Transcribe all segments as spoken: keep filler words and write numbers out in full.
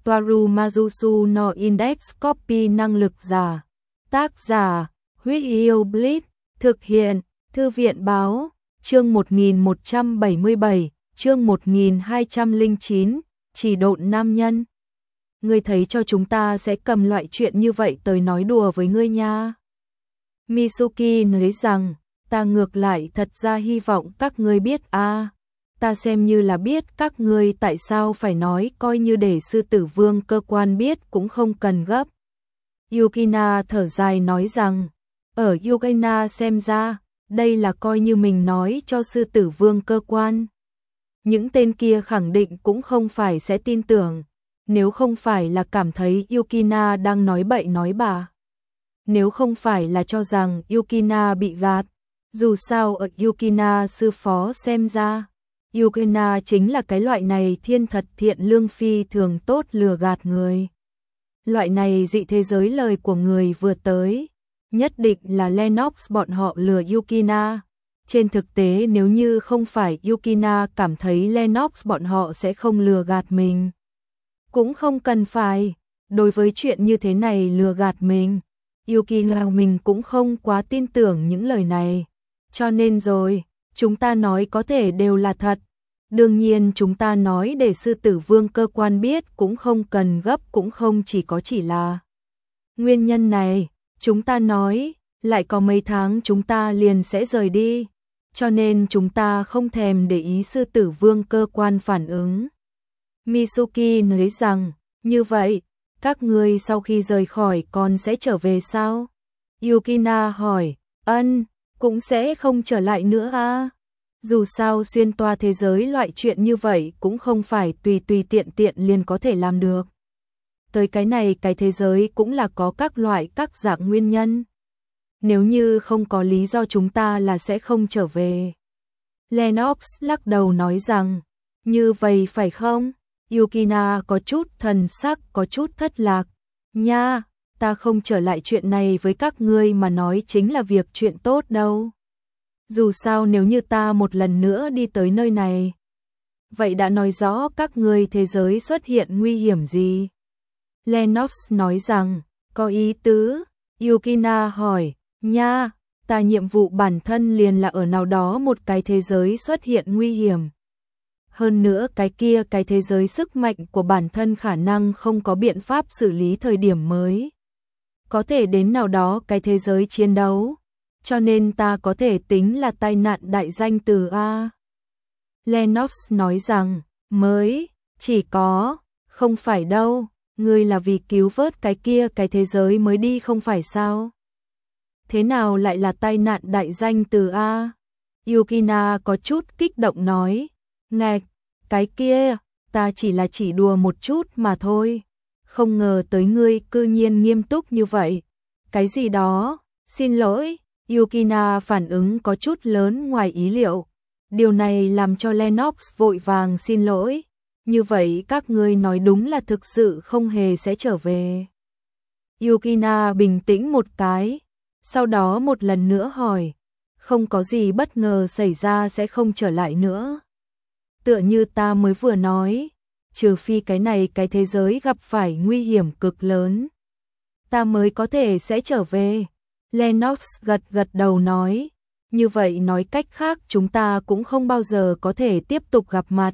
Toaru Majusu no Index Copy năng lực giả. Tác giả, Huyết Yêu Blitz, thực hiện, Thư viện báo, chương một nghìn một trăm bảy mươi bảy, chương một nghìn hai trăm lẻ chín, chỉ độn nam nhân. Ngươi thấy cho chúng ta sẽ cầm loại chuyện như vậy tới nói đùa với ngươi nha. Mitsuki nói rằng, ta ngược lại thật ra hy vọng các ngươi biết a, à, ta xem như là biết các ngươi tại sao phải nói, coi như để sư tử vương cơ quan biết cũng không cần gấp. Yukina thở dài nói rằng, ở Yukina xem ra, đây là coi như mình nói cho sư tử vương cơ quan. Những tên kia khẳng định cũng không phải sẽ tin tưởng, nếu không phải là cảm thấy Yukina đang nói bậy nói bạ. Nếu không phải là cho rằng Yukina bị gạt, dù sao ở Yukina sư phó xem ra, Yukina chính là cái loại này thiên thật thiện lương phi thường tốt lừa gạt người. Loại này dị thế giới lời của người vừa tới, nhất định là Lennox bọn họ lừa Yukina. Trên thực tế nếu như không phải Yukina cảm thấy Lennox bọn họ sẽ không lừa gạt mình, cũng không cần phải, đối với chuyện như thế này lừa gạt mình, Yukina mình cũng không quá tin tưởng những lời này. Cho nên rồi, chúng ta nói có thể đều là thật. Đương nhiên chúng ta nói để sư tử vương cơ quan biết cũng không cần gấp, cũng không chỉ có chỉ là nguyên nhân này. Chúng ta nói, lại có mấy tháng chúng ta liền sẽ rời đi, cho nên chúng ta không thèm để ý sư tử vương cơ quan phản ứng. Mitsuki nói rằng, như vậy, các ngươi sau khi rời khỏi còn sẽ trở về sao? Yukina hỏi, ân, cũng sẽ không trở lại nữa à? Dù sao xuyên toa thế giới loại chuyện như vậy cũng không phải tùy tùy tiện tiện liền có thể làm được. Tới cái này cái thế giới cũng là có các loại các dạng nguyên nhân. Nếu như không có lý do chúng ta là sẽ không trở về. Lennox lắc đầu nói rằng, như vậy phải không? Yukina có chút thần sắc, có chút thất lạc. Nha, ta không trở lại chuyện này với các ngươi mà nói chính là việc chuyện tốt đâu. Dù sao nếu như ta một lần nữa đi tới nơi này, vậy đã nói rõ các ngươi thế giới xuất hiện nguy hiểm gì? Lennox nói rằng, có ý tứ. Yukina hỏi, nha, ta nhiệm vụ bản thân liền là ở nào đó một cái thế giới xuất hiện nguy hiểm. Hơn nữa cái kia cái thế giới sức mạnh của bản thân khả năng không có biện pháp xử lý thời điểm mới. Có thể đến nào đó cái thế giới chiến đấu. Cho nên ta có thể tính là tai nạn đại danh từ A. Lennox nói rằng, mới, chỉ có, không phải đâu, ngươi là vì cứu vớt cái kia cái thế giới mới đi không phải sao? Thế nào lại là tai nạn đại danh từ A? Yukina có chút kích động nói, ngạch, cái kia, ta chỉ là chỉ đùa một chút mà thôi. Không ngờ tới ngươi cư nhiên nghiêm túc như vậy. Cái gì đó, xin lỗi. Yukina phản ứng có chút lớn ngoài ý liệu. Điều này làm cho Lennox vội vàng xin lỗi. Như vậy các ngươi nói đúng là thực sự không hề sẽ trở về. Yukina bình tĩnh một cái, sau đó một lần nữa hỏi, không có gì bất ngờ xảy ra sẽ không trở lại nữa. Tựa như ta mới vừa nói, trừ phi cái này cái thế giới gặp phải nguy hiểm cực lớn, ta mới có thể sẽ trở về. Lennox gật gật đầu nói, như vậy nói cách khác chúng ta cũng không bao giờ có thể tiếp tục gặp mặt.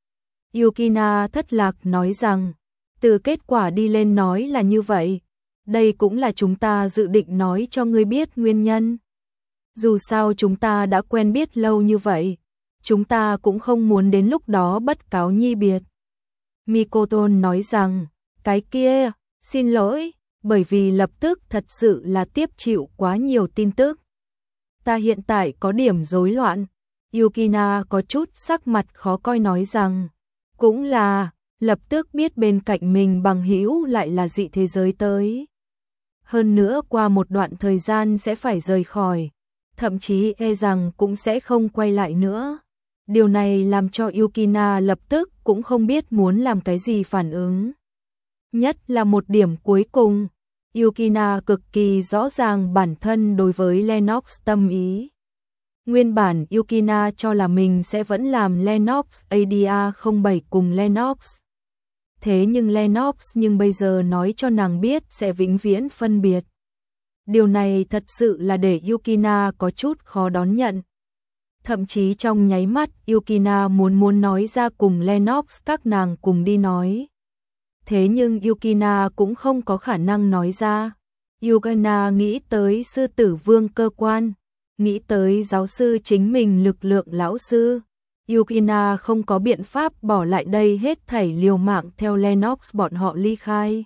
Yukina thất lạc nói rằng, từ kết quả đi lên nói là như vậy, đây cũng là chúng ta dự định nói cho ngươi biết nguyên nhân. Dù sao chúng ta đã quen biết lâu như vậy, chúng ta cũng không muốn đến lúc đó bất cáo nhi biệt. Mikoto nói rằng, cái kia, xin lỗi, bởi vì lập tức thật sự là tiếp chịu quá nhiều tin tức. Ta hiện tại có điểm rối loạn. Yukina có chút sắc mặt khó coi nói rằng, cũng là, lập tức biết bên cạnh mình bằng hữu lại là dị thế giới tới. Hơn nữa qua một đoạn thời gian sẽ phải rời khỏi, thậm chí e rằng cũng sẽ không quay lại nữa. Điều này làm cho Yukina lập tức cũng không biết muốn làm cái gì phản ứng. Nhất là một điểm cuối cùng, Yukina cực kỳ rõ ràng bản thân đối với Lennox tâm ý. Nguyên bản Yukina cho là mình sẽ vẫn làm Lennox a đê a không bảy cùng Lennox. Thế nhưng Lennox nhưng bây giờ nói cho nàng biết sẽ vĩnh viễn phân biệt. Điều này thật sự là để Yukina có chút khó đón nhận. Thậm chí trong nháy mắt Yukina muốn muốn nói ra cùng Lennox các nàng cùng đi nói. Thế nhưng Yukina cũng không có khả năng nói ra. Yukina nghĩ tới sư tử vương cơ quan, nghĩ tới giáo sư chính mình lực lượng lão sư. Yukina không có biện pháp bỏ lại đây hết thảy liều mạng theo Lennox bọn họ ly khai.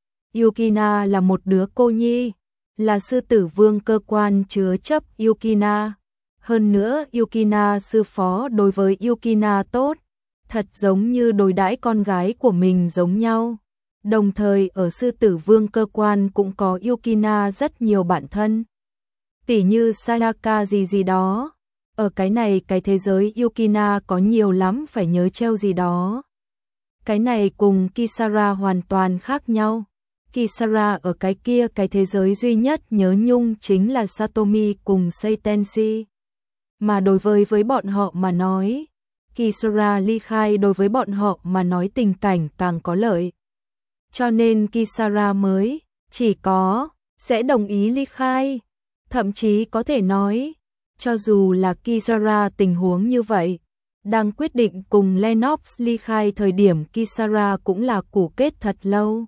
Yukina là một đứa cô nhi, là sư tử vương cơ quan chứa chấp Yukina. Hơn nữa Yukina sư phó đối với Yukina tốt, thật giống như đối đãi con gái của mình giống nhau. Đồng thời ở sư tử vương cơ quan cũng có Yukina rất nhiều bạn thân. Tỉ như Sayaka gì gì đó. Ở cái này cái thế giới Yukina có nhiều lắm phải nhớ treo gì đó. Cái này cùng Kisara hoàn toàn khác nhau. Kisara ở cái kia cái thế giới duy nhất nhớ nhung chính là Satomi cùng Seitenshi. Mà đối với với bọn họ mà nói, Kisara ly khai đối với bọn họ mà nói tình cảnh càng có lợi. Cho nên Kisara mới chỉ có sẽ đồng ý ly khai. Thậm chí có thể nói, cho dù là Kisara tình huống như vậy, đang quyết định cùng Lennox ly khai thời điểm Kisara cũng là củ kết thật lâu.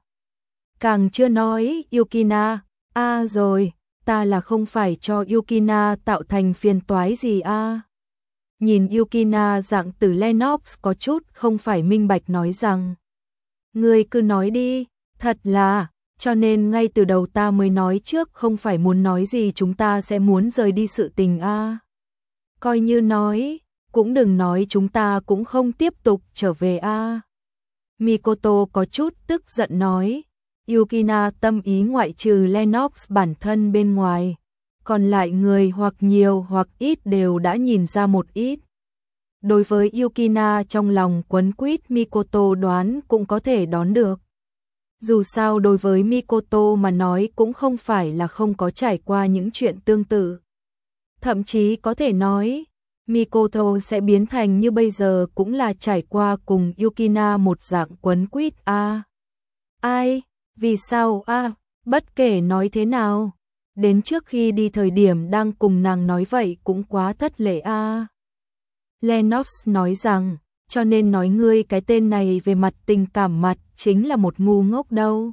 Càng chưa nói Yukina, a à rồi, ta là không phải cho Yukina tạo thành phiền toái gì a à. Nhìn Yukina dạng từ Lennox có chút không phải minh bạch nói rằng. Ngươi cứ nói đi, thật là, cho nên ngay từ đầu ta mới nói trước không phải muốn nói gì chúng ta sẽ muốn rời đi sự tình a à. Coi như nói, cũng đừng nói chúng ta cũng không tiếp tục trở về a à. Mikoto có chút tức giận nói. Yukina tâm ý ngoại trừ Lennox bản thân bên ngoài, còn lại người hoặc nhiều hoặc ít đều đã nhìn ra một ít. Đối với Yukina trong lòng quấn quýt Mikoto đoán cũng có thể đón được. Dù sao đối với Mikoto mà nói cũng không phải là không có trải qua những chuyện tương tự. Thậm chí có thể nói, Mikoto sẽ biến thành như bây giờ cũng là trải qua cùng Yukina một dạng quấn quýt a. À. Ai? Vì sao a? À, bất kể nói thế nào, đến trước khi đi thời điểm đang cùng nàng nói vậy cũng quá thất lễ a. À. Lennox nói rằng, cho nên nói ngươi cái tên này về mặt tình cảm mặt chính là một ngu ngốc đâu.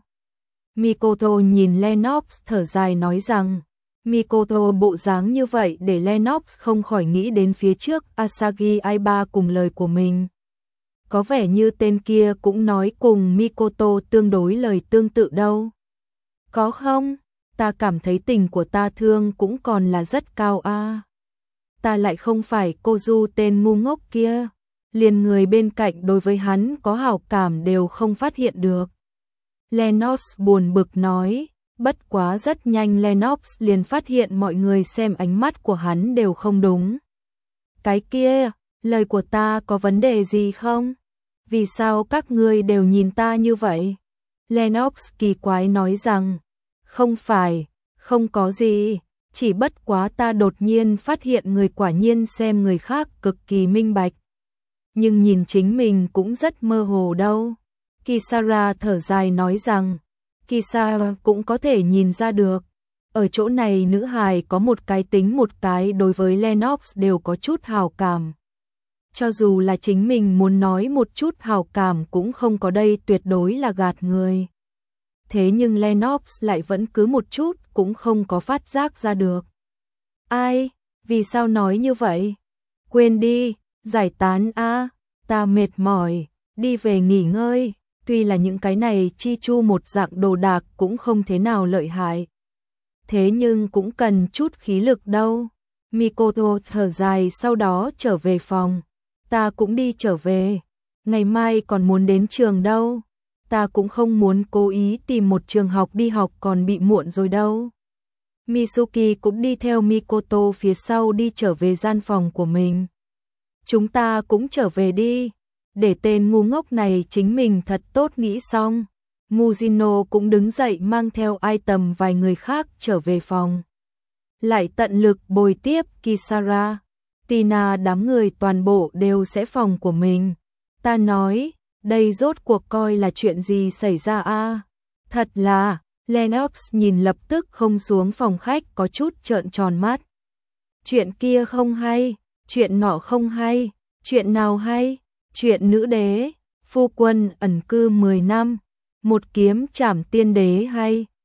Mikoto nhìn Lennox thở dài nói rằng, Mikoto bộ dáng như vậy để Lennox không khỏi nghĩ đến phía trước Asagi Aiba cùng lời của mình. Có vẻ như tên kia cũng nói cùng Mikoto tương đối lời tương tự đâu. Có không? Ta cảm thấy tình của ta thương cũng còn là rất cao a. À. Ta lại không phải cô Du tên ngu ngốc kia, liền người bên cạnh đối với hắn có hảo cảm đều không phát hiện được. Lennox buồn bực nói, bất quá rất nhanh Lennox liền phát hiện mọi người xem ánh mắt của hắn đều không đúng. Cái kia, lời của ta có vấn đề gì không? Vì sao các ngươi đều nhìn ta như vậy? Lennox kỳ quái nói rằng, không phải, không có gì, chỉ bất quá ta đột nhiên phát hiện người quả nhiên xem người khác cực kỳ minh bạch. Nhưng nhìn chính mình cũng rất mơ hồ đâu. Kisara thở dài nói rằng, Kisara cũng có thể nhìn ra được. Ở chỗ này nữ hài có một cái tính một cái đối với Lennox đều có chút hào cảm. Cho dù là chính mình muốn nói một chút hào cảm cũng không có đây tuyệt đối là gạt người. Thế nhưng Lennox lại vẫn cứ một chút cũng không có phát giác ra được. Ai? Vì sao nói như vậy? Quên đi, giải tán a, ta mệt mỏi, đi về nghỉ ngơi. Tuy là những cái này chi chu một dạng đồ đạc cũng không thế nào lợi hại. Thế nhưng cũng cần chút khí lực đâu. Mikoto thở dài sau đó trở về phòng. Ta cũng đi trở về. Ngày mai còn muốn đến trường đâu. Ta cũng không muốn cố ý tìm một trường học đi học còn bị muộn rồi đâu. Mitsuki cũng đi theo Mikoto phía sau đi trở về gian phòng của mình. Chúng ta cũng trở về đi. Để tên ngu ngốc này chính mình thật tốt nghĩ xong. Mujino cũng đứng dậy mang theo item vài người khác trở về phòng. Lại tận lực bồi tiếp Kisara. Tina đám người toàn bộ đều sẽ phòng của mình. Ta nói, Đây rốt cuộc coi là chuyện gì xảy ra a? Thật là, Lennox nhìn lập tức không xuống phòng khách có chút trợn tròn mắt. Chuyện kia không hay, chuyện nọ không hay, chuyện nào hay? Chuyện nữ đế, phu quân ẩn cư mười năm, một kiếm trảm tiên đế hay?